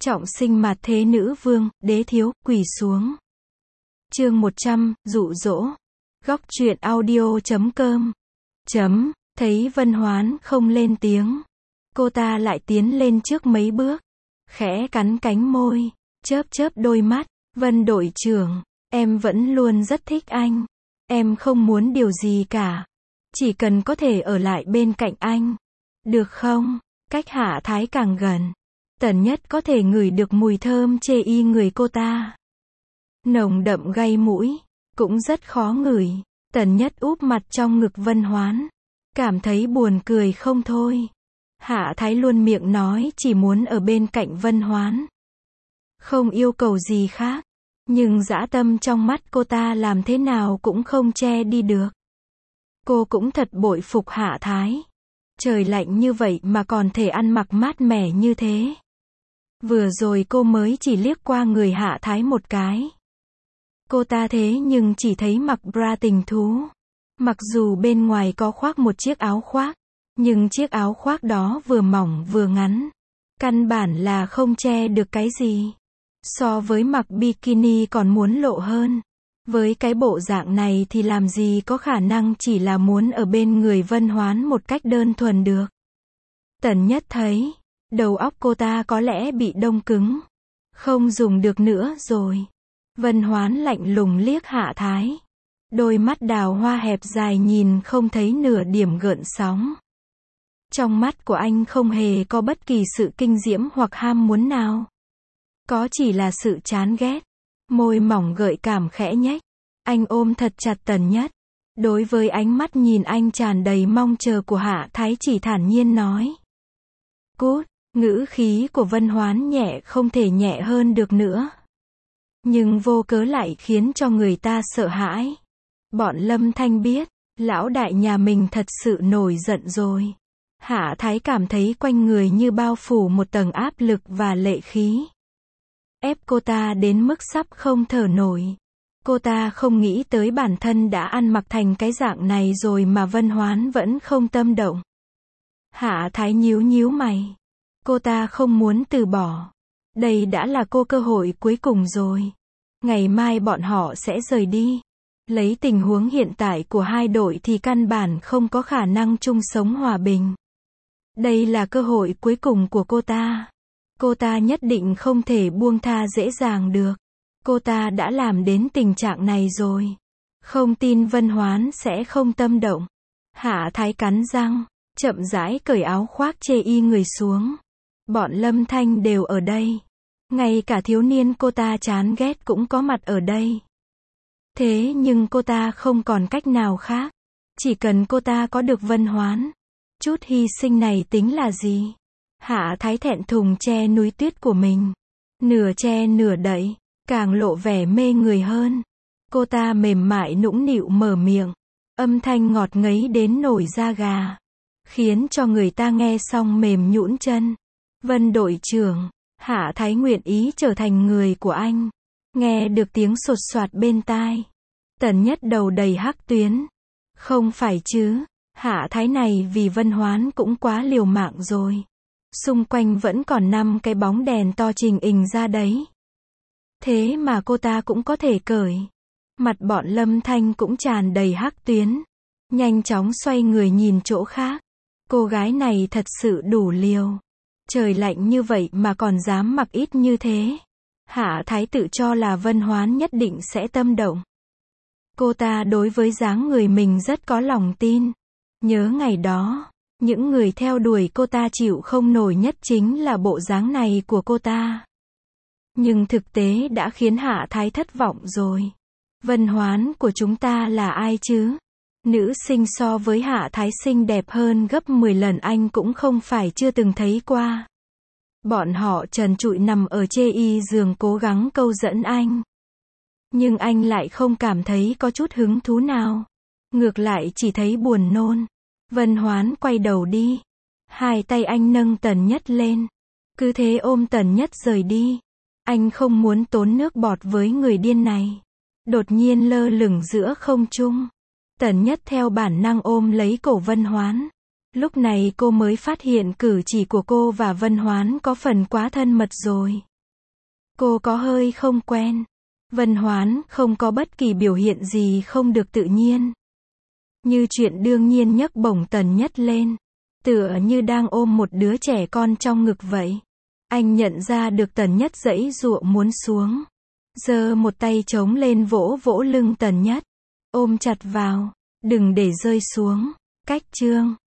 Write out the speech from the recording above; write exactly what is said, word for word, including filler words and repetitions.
Trọng sinh mạt thế nữ vương, đế thiếu, quỳ xuống. Chương một trăm, dụ dỗ. Góc truyện audio chấm com. Chấm, thấy Vân Hoán không lên tiếng. Cô ta lại tiến lên trước mấy bước. Khẽ cắn cánh môi, chớp chớp đôi mắt. Vân đội trưởng, em vẫn luôn rất thích anh. Em không muốn điều gì cả. Chỉ cần có thể ở lại bên cạnh anh. Được không? Cách Hạ Thái càng gần. Tần Nhất có thể ngửi được mùi thơm chê y người cô ta. Nồng đậm gây mũi, cũng rất khó ngửi. Tần Nhất úp mặt trong ngực Vân Hoán. Cảm thấy buồn cười không thôi. Hạ Thái luôn miệng nói chỉ muốn ở bên cạnh Vân Hoán. Không yêu cầu gì khác. Nhưng dã tâm trong mắt cô ta làm thế nào cũng không che đi được. Cô cũng thật bội phục Hạ Thái. Trời lạnh như vậy mà còn thể ăn mặc mát mẻ như thế. Vừa rồi cô mới chỉ liếc qua người Hạ Thái một cái. Cô ta thế nhưng chỉ thấy mặc bra tình thú. Mặc dù bên ngoài có khoác một chiếc áo khoác, nhưng chiếc áo khoác đó vừa mỏng vừa ngắn. Căn bản là không che được cái gì. So với mặc bikini còn muốn lộ hơn. Với cái bộ dạng này thì làm gì có khả năng chỉ là muốn ở bên người Vân Hoán một cách đơn thuần được. Tần Nhất thấy, đầu óc cô ta có lẽ bị đông cứng. Không dùng được nữa rồi. Vân Hoán lạnh lùng liếc Hạ Thái. Đôi mắt đào hoa hẹp dài nhìn không thấy nửa điểm gợn sóng. Trong mắt của anh không hề có bất kỳ sự kinh diễm hoặc ham muốn nào. Có chỉ là sự chán ghét. Môi mỏng gợi cảm khẽ nhếch. Anh ôm thật chặt Tần Nhất. Đối với ánh mắt nhìn anh tràn đầy mong chờ của Hạ Thái chỉ thản nhiên nói. Cút, ngữ khí của Vân Hoán nhẹ không thể nhẹ hơn được nữa. Nhưng vô cớ lại khiến cho người ta sợ hãi. Bọn Lâm Thanh biết, lão đại nhà mình thật sự nổi giận rồi. Hạ Thái cảm thấy quanh người như bao phủ một tầng áp lực và lệ khí. Ép cô ta đến mức sắp không thở nổi. Cô ta không nghĩ tới bản thân đã ăn mặc thành cái dạng này rồi mà Vân Hoán vẫn không tâm động. Hạ Thái nhíu nhíu mày. Cô ta không muốn từ bỏ. Đây đã là cô cơ hội cuối cùng rồi. Ngày mai bọn họ sẽ rời đi. Lấy tình huống hiện tại của hai đội thì căn bản không có khả năng chung sống hòa bình. Đây là cơ hội cuối cùng của cô ta. Cô ta nhất định không thể buông tha dễ dàng được. Cô ta đã làm đến tình trạng này rồi. Không tin Vân Hoán sẽ không tâm động. Hạ Thái cắn răng, chậm rãi cởi áo khoác chê y người xuống. Bọn Lâm Thanh đều ở đây. Ngay cả thiếu niên cô ta chán ghét cũng có mặt ở đây. Thế nhưng cô ta không còn cách nào khác. Chỉ cần cô ta có được Vân Hoán. Chút hy sinh này tính là gì? Hạ Thái thẹn thùng che núi tuyết của mình. Nửa che nửa đậy, càng lộ vẻ mê người hơn. Cô ta mềm mại nũng nịu mở miệng. Âm thanh ngọt ngấy đến nổi da gà. Khiến cho người ta nghe xong mềm nhũn chân. Vân đội trưởng, Hạ Thái nguyện ý trở thành người của anh. Nghe được tiếng sột soạt bên tai. Tần Nhất đầu đầy hắc tuyến. Không phải chứ, Hạ Thái này vì Vân Hoán cũng quá liều mạng rồi. Xung quanh vẫn còn năm cái bóng đèn to trình ình ra đấy. Thế mà cô ta cũng có thể cởi. Mặt bọn Lâm Thanh cũng tràn đầy hắc tuyến. Nhanh chóng xoay người nhìn chỗ khác. Cô gái này thật sự đủ liều. Trời lạnh như vậy mà còn dám mặc ít như thế. Hạ Thái tự cho là Vân Hoán nhất định sẽ tâm động. Cô ta đối với dáng người mình rất có lòng tin. Nhớ ngày đó, những người theo đuổi cô ta chịu không nổi nhất chính là bộ dáng này của cô ta. Nhưng thực tế đã khiến Hạ Thái thất vọng rồi. Vân Hoán của chúng ta là ai chứ? Nữ sinh so với Hạ Thái xinh đẹp hơn gấp mười lần anh cũng không phải chưa từng thấy qua. Bọn họ trần trụi nằm ở chê y giường cố gắng câu dẫn anh. Nhưng anh lại không cảm thấy có chút hứng thú nào. Ngược lại chỉ thấy buồn nôn. Vân Hoán quay đầu đi. Hai tay anh nâng Tần Nhất lên. Cứ thế ôm Tần Nhất rời đi. Anh không muốn tốn nước bọt với người điên này. Đột nhiên lơ lửng giữa không trung. Tần Nhất theo bản năng ôm lấy cổ Vân Hoán. Lúc này cô mới phát hiện cử chỉ của cô và Vân Hoán có phần quá thân mật rồi. Cô có hơi không quen. Vân Hoán không có bất kỳ biểu hiện gì không được tự nhiên. Như chuyện đương nhiên nhấc bổng Tần Nhất lên. Tựa như đang ôm một đứa trẻ con trong ngực vậy. Anh nhận ra được Tần Nhất giãy giụa muốn xuống. Giơ một tay trống lên vỗ vỗ lưng Tần Nhất. Ôm chặt vào. Đừng để rơi xuống. Cách chương.